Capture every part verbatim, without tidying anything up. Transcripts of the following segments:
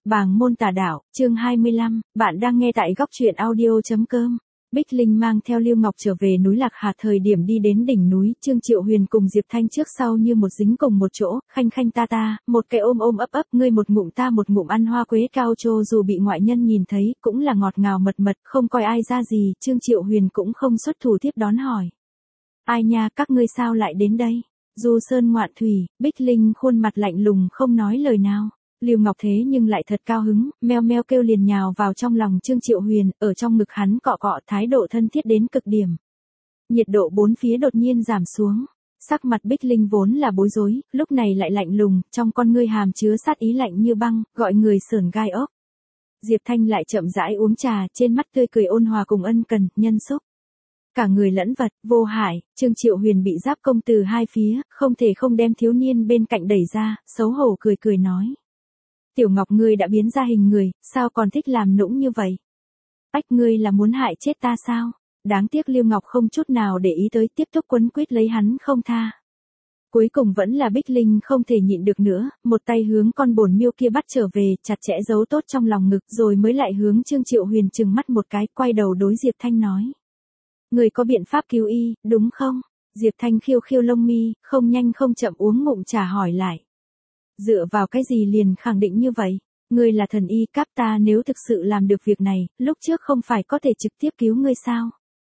Bàng môn tà đạo, chương hai mươi lăm, bạn đang nghe tại góc truyện audio.com. Bích Linh mang theo Lưu Ngọc trở về núi Lạc Hà, thời điểm đi đến đỉnh núi, Trương Triệu Huyền cùng Diệp Thanh trước sau như một dính cùng một chỗ, khanh khanh ta ta, một cái ôm ôm ấp ấp, ngươi một ngụm ta một ngụm ăn hoa quế cao trô, dù bị ngoại nhân nhìn thấy, cũng là ngọt ngào mật mật, không coi ai ra gì, Trương Triệu Huyền cũng không xuất thủ tiếp đón hỏi. Ai nha, các ngươi sao lại đến đây? Du sơn ngoạn thủy, Bích Linh khuôn mặt lạnh lùng không nói lời nào. Lưu Ngọc thế nhưng lại thật cao hứng, meo meo kêu liền nhào vào trong lòng Trương Triệu Huyền, ở trong ngực hắn cọ cọ, thái độ thân thiết đến cực điểm. Nhiệt độ bốn phía đột nhiên giảm xuống, sắc mặt Bích Linh vốn là bối rối, lúc này lại lạnh lùng, trong con ngươi hàm chứa sát ý lạnh như băng, gọi người sởn gai ốc. Diệp Thanh lại chậm rãi uống trà, trên mắt tươi cười ôn hòa cùng ân cần, nhân xúc. Cả người lẫn vật, vô hại, Trương Triệu Huyền bị giáp công từ hai phía, không thể không đem thiếu niên bên cạnh đẩy ra, xấu hổ cười cười nói. Tiểu Ngọc ngươi đã biến ra hình người, sao còn thích làm nũng như vậy? Ách ngươi là muốn hại chết ta sao? Đáng tiếc Lưu Ngọc không chút nào để ý tới, tiếp tục quấn quýt lấy hắn không tha. Cuối cùng vẫn là Bích Linh không thể nhịn được nữa, một tay hướng con bồn miêu kia bắt trở về, chặt chẽ giấu tốt trong lòng ngực, rồi mới lại hướng Trương Triệu Huyền trừng mắt một cái, quay đầu đối Diệp Thanh nói. Người có biện pháp cứu y, đúng không? Diệp Thanh khiêu khiêu lông mi, không nhanh không chậm uống ngụm trà hỏi lại. Dựa vào cái gì liền khẳng định như vậy? Ngươi là thần y cáp ta, nếu thực sự làm được việc này, lúc trước không phải có thể trực tiếp cứu ngươi sao?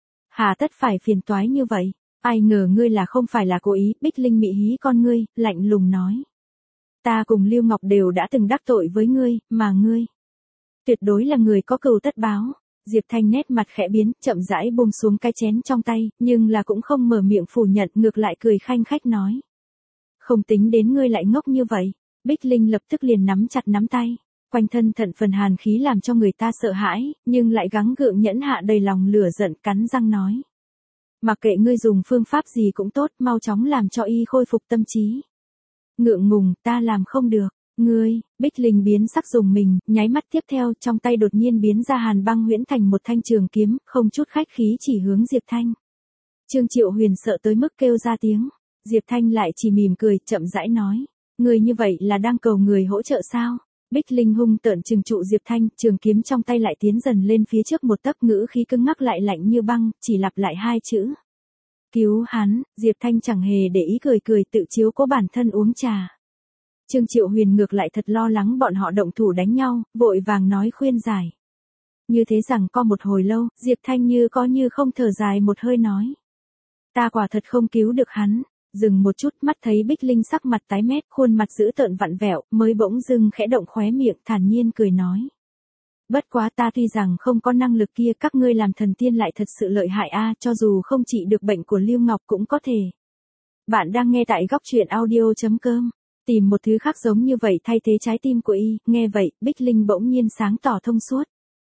Hà tất phải phiền toái như vậy? Ai ngờ ngươi là không phải là cố ý, Bích Linh mị hí con ngươi, lạnh lùng nói. Ta cùng Lưu Ngọc đều đã từng đắc tội với ngươi, mà ngươi tuyệt đối là người có cừu tất báo. Diệp Thanh nét mặt khẽ biến, chậm rãi buông xuống cái chén trong tay, nhưng là cũng không mở miệng phủ nhận, ngược lại cười khanh khách nói. Không tính đến ngươi lại ngốc như vậy. Bích Linh lập tức liền nắm chặt nắm tay. Quanh thân thận phần hàn khí làm cho người ta sợ hãi, nhưng lại gắng gượng nhẫn hạ đầy lòng lửa giận, cắn răng nói. Mặc kệ ngươi dùng phương pháp gì cũng tốt, mau chóng làm cho y khôi phục tâm trí. Ngượng ngùng, ta làm không được. Ngươi, Bích Linh biến sắc dùng mình, nháy mắt tiếp theo, trong tay đột nhiên biến ra hàn băng huyễn thành một thanh trường kiếm, không chút khách khí chỉ hướng Diệp Thanh. Trương Triệu Huyền sợ tới mức kêu ra tiếng. Diệp Thanh lại chỉ mỉm cười, chậm rãi nói. Người như vậy là đang cầu người hỗ trợ sao? Bích Linh hung tợn trừng trụ Diệp Thanh, trường kiếm trong tay lại tiến dần lên phía trước một tấc, ngữ khí cứng ngắc lại lạnh như băng, chỉ lặp lại hai chữ. Cứu hắn, Diệp Thanh chẳng hề để ý cười cười tự chiếu cố bản thân uống trà. Trương Triệu Huyền ngược lại thật lo lắng bọn họ động thủ đánh nhau, vội vàng nói khuyên giải. Như thế rằng có một hồi lâu, Diệp Thanh như có như không thở dài một hơi nói. Ta quả thật không cứu được hắn. Dừng một chút, mắt thấy Bích Linh sắc mặt tái mét, khuôn mặt dữ tợn vặn vẹo, mới bỗng dưng khẽ động khóe miệng, thản nhiên cười nói. Bất quá ta tuy rằng không có năng lực kia, các ngươi làm thần tiên lại thật sự lợi hại a, cho dù không trị được bệnh của Lưu Ngọc cũng có thể. Bạn đang nghe tại góc truyện audio.com. Tìm một thứ khác giống như vậy thay thế trái tim của y, nghe vậy, Bích Linh bỗng nhiên sáng tỏ thông suốt.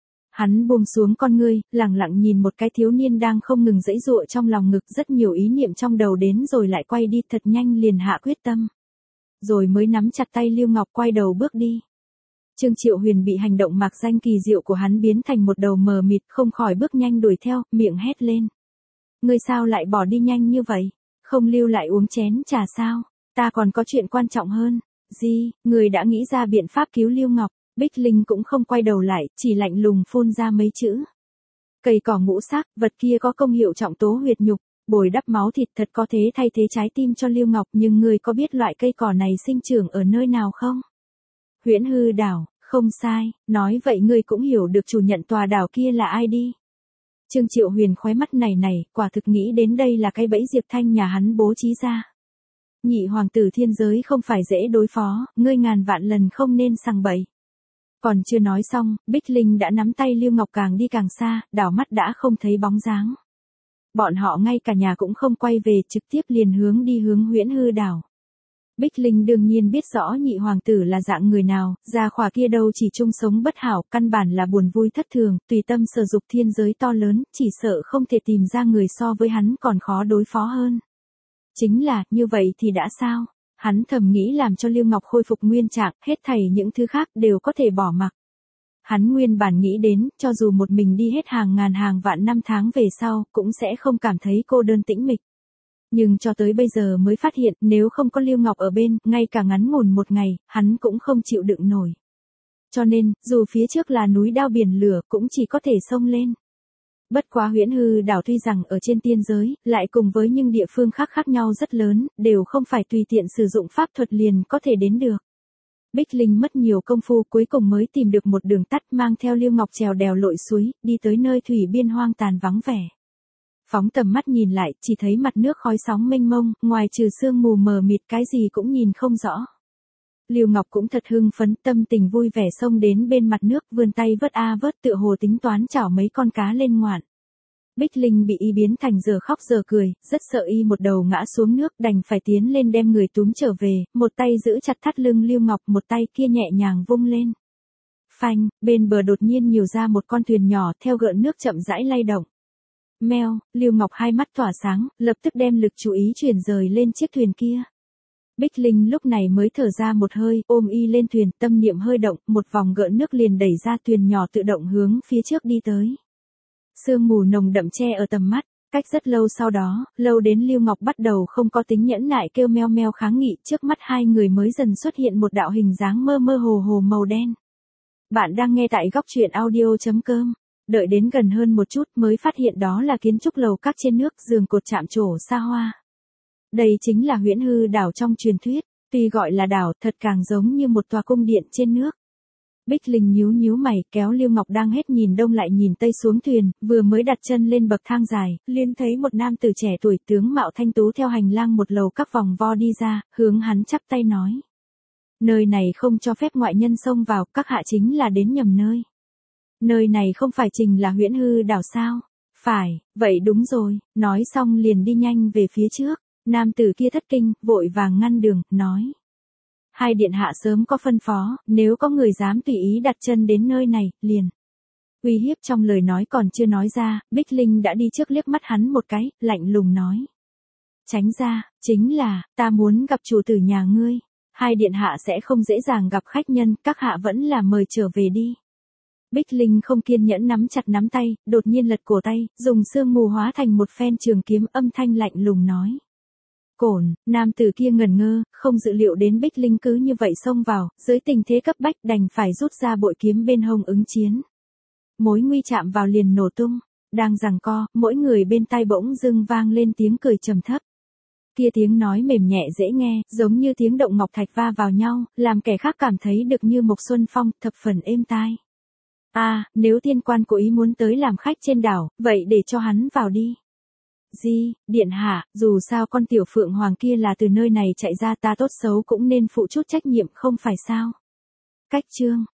Hắn buông xuống con ngươi, lẳng lặng nhìn một cái thiếu niên đang không ngừng giãy giụa trong lòng ngực, rất nhiều ý niệm trong đầu đến rồi lại quay đi, thật nhanh liền hạ quyết tâm. Rồi mới nắm chặt tay Lưu Ngọc quay đầu bước đi. Trương Triệu Huyền bị hành động mạc danh kỳ diệu của hắn biến thành một đầu mờ mịt, không khỏi bước nhanh đuổi theo, miệng hét lên. Ngươi sao lại bỏ đi nhanh như vậy? Không lưu lại uống chén trà sao? Ta còn có chuyện quan trọng hơn. Gì, người đã nghĩ ra biện pháp cứu Lưu Ngọc? Bích Linh cũng không quay đầu lại, chỉ lạnh lùng phun ra mấy chữ. Cây cỏ ngũ sắc, vật kia có công hiệu trọng tố huyệt nhục, bồi đắp máu thịt, thật có thế thay thế trái tim cho Lưu Ngọc, nhưng người có biết loại cây cỏ này sinh trưởng ở nơi nào không? Huyễn Hư đảo, không sai, nói vậy ngươi cũng hiểu được chủ nhận tòa đảo kia là ai đi. Trương Triệu Huyền khóe mắt này này, quả thực nghĩ đến đây là cái bẫy Diệp Thanh nhà hắn bố trí ra. Nhị hoàng tử thiên giới không phải dễ đối phó, ngươi ngàn vạn lần không nên sằng bậy. Còn chưa nói xong, Bích Linh đã nắm tay Lưu Ngọc càng đi càng xa, đảo mắt đã không thấy bóng dáng. Bọn họ ngay cả nhà cũng không quay về, trực tiếp liền hướng đi hướng Huyễn Hư đảo. Bích Linh đương nhiên biết rõ nhị hoàng tử là dạng người nào, gia khỏa kia đâu chỉ chung sống bất hảo, căn bản là buồn vui thất thường, tùy tâm sở dục thiên giới to lớn, chỉ sợ không thể tìm ra người so với hắn còn khó đối phó hơn. Chính là, như vậy thì đã sao? Hắn thầm nghĩ làm cho Lưu Ngọc khôi phục nguyên trạng, hết thảy những thứ khác đều có thể bỏ mặc. Hắn nguyên bản nghĩ đến, cho dù một mình đi hết hàng ngàn hàng vạn năm tháng về sau, cũng sẽ không cảm thấy cô đơn tĩnh mịch. Nhưng cho tới bây giờ mới phát hiện, nếu không có Lưu Ngọc ở bên, ngay cả ngắn ngủn một ngày, hắn cũng không chịu đựng nổi. cho nên, dù phía trước là núi đao biển lửa cũng chỉ có thể xông lên. Bất quá Huyễn Hư đảo tuy rằng ở trên tiên giới, lại cùng với những địa phương khác khác nhau rất lớn, đều không phải tùy tiện sử dụng pháp thuật liền có thể đến được. Bích Linh mất nhiều công phu cuối cùng mới tìm được một đường tắt mang theo Lưu Ngọc trèo đèo lội suối, đi tới nơi thủy biên hoang tàn vắng vẻ. Phóng tầm mắt nhìn lại, chỉ thấy mặt nước khói sóng mênh mông, ngoài trừ sương mù mờ mịt cái gì cũng nhìn không rõ. Lưu Ngọc cũng thật hưng phấn, tâm tình vui vẻ xông đến bên mặt nước, vươn tay vớt a vớt tựa hồ tính toán chảo mấy con cá lên ngoạn. Bích Linh bị y biến thành giờ khóc giờ cười, rất sợ y một đầu ngã xuống nước, đành phải tiến lên đem người túm trở về, một tay giữ chặt thắt lưng Lưu Ngọc, một tay kia nhẹ nhàng vung lên. Phanh, bên bờ đột nhiên nhiều ra một con thuyền nhỏ, theo gợn nước chậm rãi lay động. Meo, Lưu Ngọc hai mắt tỏa sáng, lập tức đem lực chú ý chuyển rời lên chiếc thuyền kia. Bích Linh lúc này mới thở ra một hơi, ôm y lên thuyền, tâm niệm hơi động, một vòng gợn nước liền đẩy ra, thuyền nhỏ tự động hướng phía trước đi tới. Sương mù nồng đậm che ở tầm mắt, cách rất lâu sau đó, lâu đến Lưu Ngọc bắt đầu không có tính nhẫn nại kêu meo meo kháng nghị, trước mắt hai người mới dần xuất hiện một đạo hình dáng mơ mơ hồ hồ màu đen. Bạn đang nghe tại góc truyện audio chấm com. Đợi đến gần hơn một chút mới phát hiện đó là kiến trúc lầu các trên nước, giường cột chạm trổ xa hoa. Đây chính là Huyễn Hư đảo trong truyền thuyết, tuy gọi là đảo, thật càng giống như một tòa cung điện trên nước. Bích Linh nhíu nhíu mày, kéo Lưu Ngọc đang hết nhìn đông lại nhìn tây xuống thuyền, vừa mới đặt chân lên bậc thang dài, liền thấy một nam tử trẻ tuổi tướng mạo thanh tú theo hành lang một lầu các vòng vo đi ra, hướng hắn chắp tay nói. Nơi này không cho phép ngoại nhân xông vào, các hạ chính là đến nhầm nơi. Nơi này không phải trình là Huyễn Hư đảo sao? Phải, vậy đúng rồi, nói xong liền đi nhanh về phía trước. Nam tử kia thất kinh, vội vàng ngăn đường, nói. Hai điện hạ sớm có phân phó, nếu có người dám tùy ý đặt chân đến nơi này, liền. Uy hiếp trong lời nói còn chưa nói ra, Bích Linh đã đi trước liếc mắt hắn một cái, lạnh lùng nói. Tránh ra, chính là, ta muốn gặp chủ tử nhà ngươi. Hai điện hạ sẽ không dễ dàng gặp khách nhân, các hạ vẫn là mời trở về đi. Bích Linh không kiên nhẫn nắm chặt nắm tay, đột nhiên lật cổ tay, dùng sương mù hóa thành một phen trường kiếm, âm thanh lạnh lùng nói. Cổn, nam tử kia ngẩn ngơ, không dự liệu đến Bích Linh cứ như vậy xông vào, dưới tình thế cấp bách đành phải rút ra bội kiếm bên hông ứng chiến. Mối nguy chạm vào liền nổ tung, đang giằng co, mỗi người bên tai bỗng dưng vang lên tiếng cười trầm thấp. Kia tiếng nói mềm nhẹ dễ nghe, giống như tiếng động ngọc thạch va vào nhau, làm kẻ khác cảm thấy được như một xuân phong, thập phần êm tai. À, nếu tiên quan cố ý muốn tới làm khách trên đảo, vậy để cho hắn vào đi. Di, điện hạ, dù sao con tiểu phượng hoàng kia là từ nơi này chạy ra, ta tốt xấu cũng nên phụ chút trách nhiệm không phải sao. Cách chương.